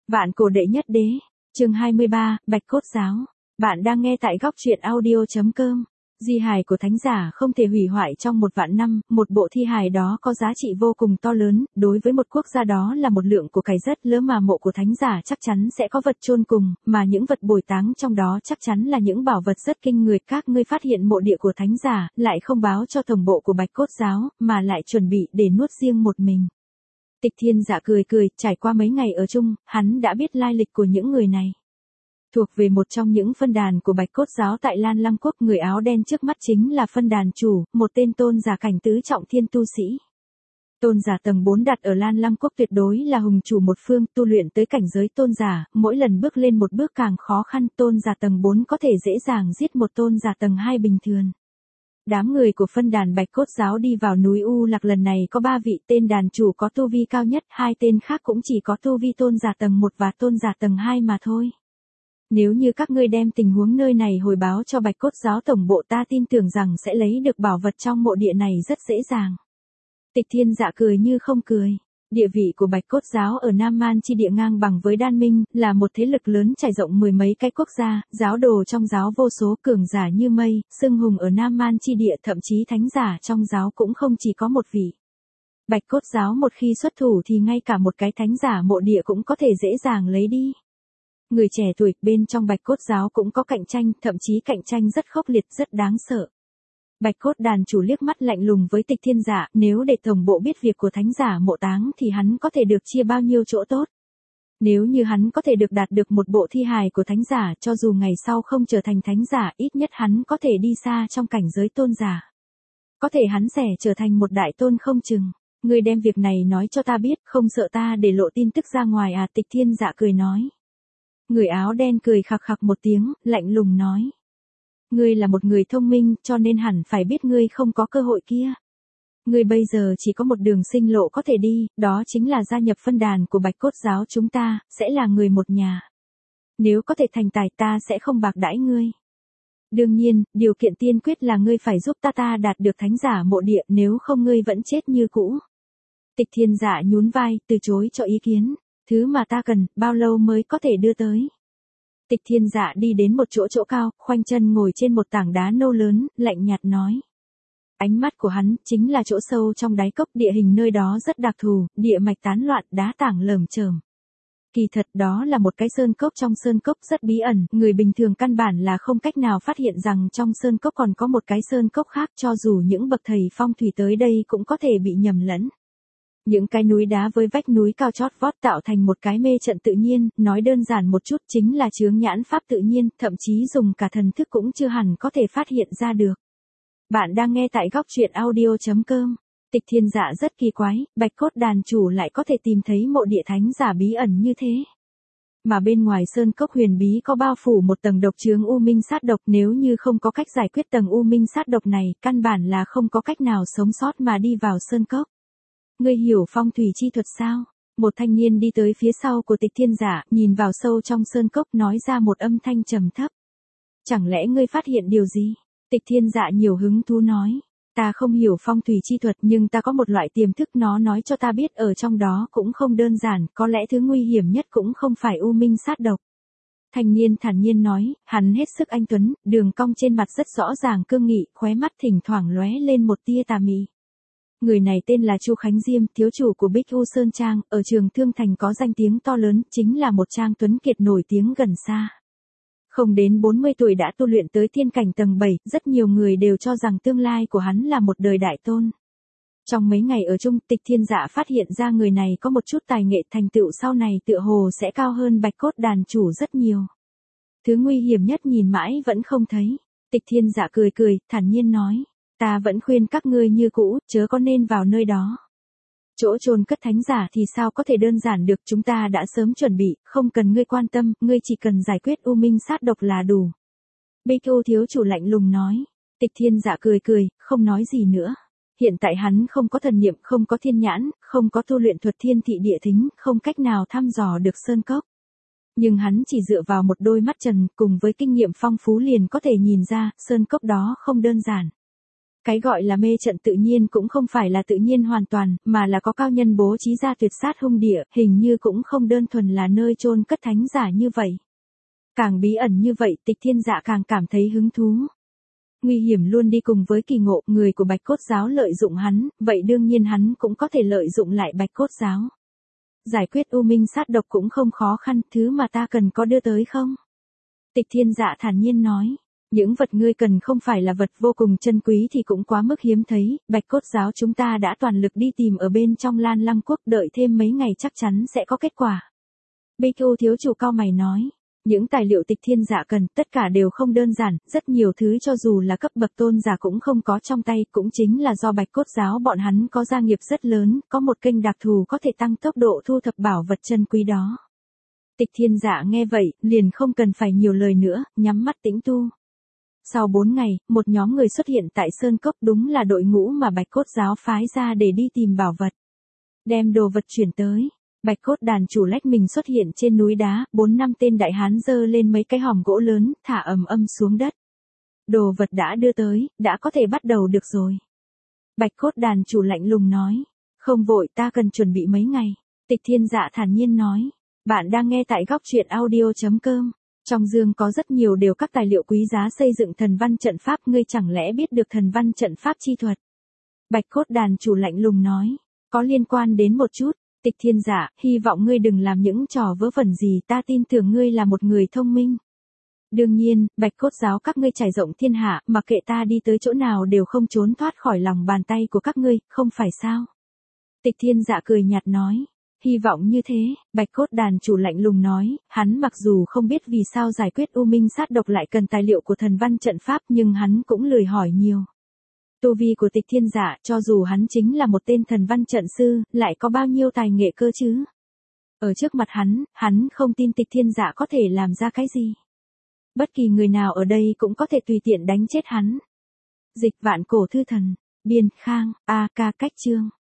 Vạn cổ đệ nhất đế, chương 23, Bạch Cốt Giáo. Bạn đang nghe tại góc truyện audio.com. Di hài của thánh giả không thể hủy hoại trong 1.000.000 năm, một bộ thi hài đó có giá trị vô cùng to lớn, đối với một quốc gia đó là một lượng của cải rất lớn mà mộ của thánh giả chắc chắn sẽ có vật chôn cùng, mà những vật bồi táng trong đó chắc chắn là những bảo vật rất kinh người. Các ngươi phát hiện mộ địa của thánh giả, lại không báo cho tổng bộ của Bạch Cốt Giáo, mà lại chuẩn bị để nuốt riêng một mình. Tịch Thiên Dạ cười cười, trải qua mấy ngày ở chung, hắn đã biết lai lịch của những người này. Thuộc về một trong những phân đàn của Bạch Cốt Giáo tại Lan Lăng Quốc, người áo đen trước mắt chính là phân đàn chủ, một tên tôn giả cảnh tứ trọng thiên tu sĩ. Tôn giả tầng 4 đặt ở Lan Lăng Quốc tuyệt đối là hùng chủ một phương, tu luyện tới cảnh giới tôn giả, mỗi lần bước lên một bước càng khó khăn. Tôn giả tầng 4 có thể dễ dàng giết một tôn giả tầng 2 bình thường. Đám người của phân đàn Bạch Cốt Giáo đi vào núi U Lạc lần này có 3 vị, tên đàn chủ có tu vi cao nhất, hai tên khác cũng chỉ có tu vi tôn giả tầng 1 và tôn giả tầng 2 mà thôi. Nếu như các ngươi đem tình huống nơi này hồi báo cho Bạch Cốt Giáo tổng bộ, ta tin tưởng rằng sẽ lấy được bảo vật trong mộ địa này rất dễ dàng. Tịch Thiên Dạ cười như không cười. Địa vị của Bạch Cốt Giáo ở Nam Man chi địa ngang bằng với Đan Minh, là một thế lực lớn trải rộng mười mấy cái quốc gia, giáo đồ trong giáo vô số, cường giả như mây, xưng hùng ở Nam Man chi địa, thậm chí thánh giả trong giáo cũng không chỉ có một vị. Bạch Cốt Giáo một khi xuất thủ thì ngay cả một cái thánh giả mộ địa cũng có thể dễ dàng lấy đi. Người trẻ tuổi bên trong Bạch Cốt Giáo cũng có cạnh tranh, thậm chí cạnh tranh rất khốc liệt, rất đáng sợ. Bạch Cốt đàn chủ liếc mắt lạnh lùng với Tịch Thiên Dạ, nếu để tổng bộ biết việc của thánh giả mộ táng thì hắn có thể được chia bao nhiêu chỗ tốt. Nếu như hắn có thể được đạt được một bộ thi hài của thánh giả, cho dù ngày sau không trở thành thánh giả, ít nhất hắn có thể đi xa trong cảnh giới tôn giả. Có thể hắn sẽ trở thành một đại tôn không chừng. Ngươi đem việc này nói cho ta biết, không sợ ta để lộ tin tức ra ngoài à? Tịch Thiên Dạ cười nói. Người áo đen cười khặc khặc một tiếng, lạnh lùng nói. Ngươi là một người thông minh, cho nên hẳn phải biết ngươi không có cơ hội kia. Ngươi bây giờ chỉ có một đường sinh lộ có thể đi, đó chính là gia nhập phân đàn của Bạch Cốt Giáo chúng ta, sẽ là người một nhà. Nếu có thể thành tài, ta sẽ không bạc đãi ngươi. Đương nhiên, điều kiện tiên quyết là ngươi phải giúp ta đạt được thánh giả mộ địa, nếu không ngươi vẫn chết như cũ. Tịch Thiên Dạ nhún vai, từ chối cho ý kiến. Thứ mà ta cần, bao lâu mới có thể đưa tới? Tịch Thiên Dạ đi đến một chỗ cao, khoanh chân ngồi trên một tảng đá nâu lớn, lạnh nhạt nói. Ánh mắt của hắn chính là chỗ sâu trong đáy cốc, địa hình nơi đó rất đặc thù, địa mạch tán loạn, đá tảng lởm chởm. Kỳ thật đó là một cái sơn cốc trong sơn cốc rất bí ẩn, người bình thường căn bản là không cách nào phát hiện rằng trong sơn cốc còn có một cái sơn cốc khác, cho dù những bậc thầy phong thủy tới đây cũng có thể bị nhầm lẫn. Những cái núi đá với vách núi cao chót vót tạo thành một cái mê trận tự nhiên, nói đơn giản một chút chính là chướng nhãn pháp tự nhiên, thậm chí dùng cả thần thức cũng chưa hẳn có thể phát hiện ra được. Bạn đang nghe tại góc truyện audio.com. Tịch Thiên Dạ rất kỳ quái, Bạch Cốt đàn chủ lại có thể tìm thấy mộ địa thánh giả bí ẩn như thế. Mà bên ngoài sơn cốc huyền bí có bao phủ một tầng độc chướng u minh sát độc, nếu như không có cách giải quyết tầng u minh sát độc này, căn bản là không có cách nào sống sót mà đi vào sơn cốc. Ngươi hiểu phong thủy chi thuật sao? Một thanh niên đi tới phía sau của Tịch Thiên Dạ, nhìn vào sâu trong sơn cốc, nói ra một âm thanh trầm thấp. Chẳng lẽ ngươi phát hiện điều gì? Tịch Thiên Dạ nhiều hứng thú nói. Ta không hiểu phong thủy chi thuật, nhưng ta có một loại tiềm thức, nó nói cho ta biết ở trong đó cũng không đơn giản, có lẽ thứ nguy hiểm nhất cũng không phải u minh sát độc. Thanh niên thản nhiên nói, hắn hết sức anh tuấn, đường cong trên mặt rất rõ ràng cương nghị, khóe mắt thỉnh thoảng lóe lên một tia tà mị. Người này tên là Chu Khánh Diêm, thiếu chủ của Bích U Sơn Trang, ở Trường Thương Thành có danh tiếng to lớn, chính là một trang tuấn kiệt nổi tiếng gần xa. Không đến 40 tuổi đã tu luyện tới tiên cảnh tầng 7, rất nhiều người đều cho rằng tương lai của hắn là một đời đại tôn. Trong mấy ngày ở chung, Tịch Thiên Dạ phát hiện ra người này có một chút tài nghệ, thành tựu sau này tựa hồ sẽ cao hơn Bạch Cốt đàn chủ rất nhiều. Thứ nguy hiểm nhất nhìn mãi vẫn không thấy. Tịch Thiên Dạ cười cười, thản nhiên nói. Ta vẫn khuyên các ngươi như cũ, chớ có nên vào nơi đó. Chỗ chôn cất thánh giả thì sao có thể đơn giản được, chúng ta đã sớm chuẩn bị, không cần ngươi quan tâm, ngươi chỉ cần giải quyết u minh sát độc là đủ. Bích U thiếu chủ lạnh lùng nói. Tịch Thiên Dạ cười cười, không nói gì nữa. Hiện tại hắn không có thần niệm, không có thiên nhãn, không có tu luyện thuật thiên thị địa thính, không cách nào thăm dò được sơn cốc. Nhưng hắn chỉ dựa vào một đôi mắt trần, cùng với kinh nghiệm phong phú liền có thể nhìn ra, sơn cốc đó không đơn giản. Cái gọi là mê trận tự nhiên cũng không phải là tự nhiên hoàn toàn, mà là có cao nhân bố trí ra tuyệt sát hung địa, hình như cũng không đơn thuần là nơi chôn cất thánh giả như vậy. Càng bí ẩn như vậy, Tịch Thiên Dạ càng cảm thấy hứng thú. Nguy hiểm luôn đi cùng với kỳ ngộ, người của Bạch Cốt Giáo lợi dụng hắn, vậy đương nhiên hắn cũng có thể lợi dụng lại Bạch Cốt Giáo. Giải quyết u minh sát độc cũng không khó khăn, thứ mà ta cần có đưa tới không? Tịch Thiên Dạ thản nhiên nói. Những vật ngươi cần không phải là vật vô cùng chân quý thì cũng quá mức hiếm thấy, Bạch Cốt Giáo chúng ta đã toàn lực đi tìm ở bên trong Lan Lăng Quốc, đợi thêm mấy ngày chắc chắn sẽ có kết quả. Bích U thiếu chủ cao mày nói. Những tài liệu Tịch Thiên Dạ cần, tất cả đều không đơn giản, rất nhiều thứ cho dù là cấp bậc tôn giả cũng không có trong tay, cũng chính là do Bạch Cốt Giáo bọn hắn có gia nghiệp rất lớn, có một kênh đặc thù có thể tăng tốc độ thu thập bảo vật chân quý đó. Tịch Thiên Dạ nghe vậy, liền không cần phải nhiều lời nữa, nhắm mắt tĩnh tu. Sau 4 ngày, một nhóm người xuất hiện tại Sơn Cốc, đúng là đội ngũ mà Bạch Cốt Giáo phái ra để đi tìm bảo vật. Đem đồ vật chuyển tới. Bạch Cốt đàn chủ lách mình xuất hiện trên núi đá, 4-5 tên đại hán giơ lên mấy cái hòm gỗ lớn, thả ầm ầm xuống đất. Đồ vật đã đưa tới, đã có thể bắt đầu được rồi. Bạch Cốt đàn chủ lạnh lùng nói. Không vội, ta cần chuẩn bị mấy ngày. Tịch Thiên Dạ thản nhiên nói. Bạn đang nghe tại góc truyện audio.com. Trong dương có rất nhiều đều các tài liệu quý giá xây dựng thần văn trận pháp, ngươi chẳng lẽ biết được thần văn trận pháp chi thuật? Bạch Cốt đàn chủ lạnh lùng nói. Có liên quan đến một chút. Tịch Thiên Dạ, hy vọng ngươi đừng làm những trò vớ vẩn gì, ta tin tưởng ngươi là một người thông minh. Đương nhiên, Bạch Cốt Giáo các ngươi trải rộng thiên hạ, mặc kệ ta đi tới chỗ nào đều không trốn thoát khỏi lòng bàn tay của các ngươi, không phải sao? Tịch Thiên Dạ cười nhạt nói. Hy vọng như thế, Bạch Cốt đàn chủ lạnh lùng nói, hắn mặc dù không biết vì sao giải quyết u minh sát độc lại cần tài liệu của thần văn trận pháp, nhưng hắn cũng lười hỏi nhiều. Tu vi của Tịch Thiên Dạ, cho dù hắn chính là một tên thần văn trận sư, lại có bao nhiêu tài nghệ cơ chứ? Ở trước mặt hắn không tin Tịch Thiên Dạ có thể làm ra cái gì. Bất kỳ người nào ở đây cũng có thể tùy tiện đánh chết hắn. Dịch Vạn Cổ Thư Thần, biên Khang, A Ca cách chương.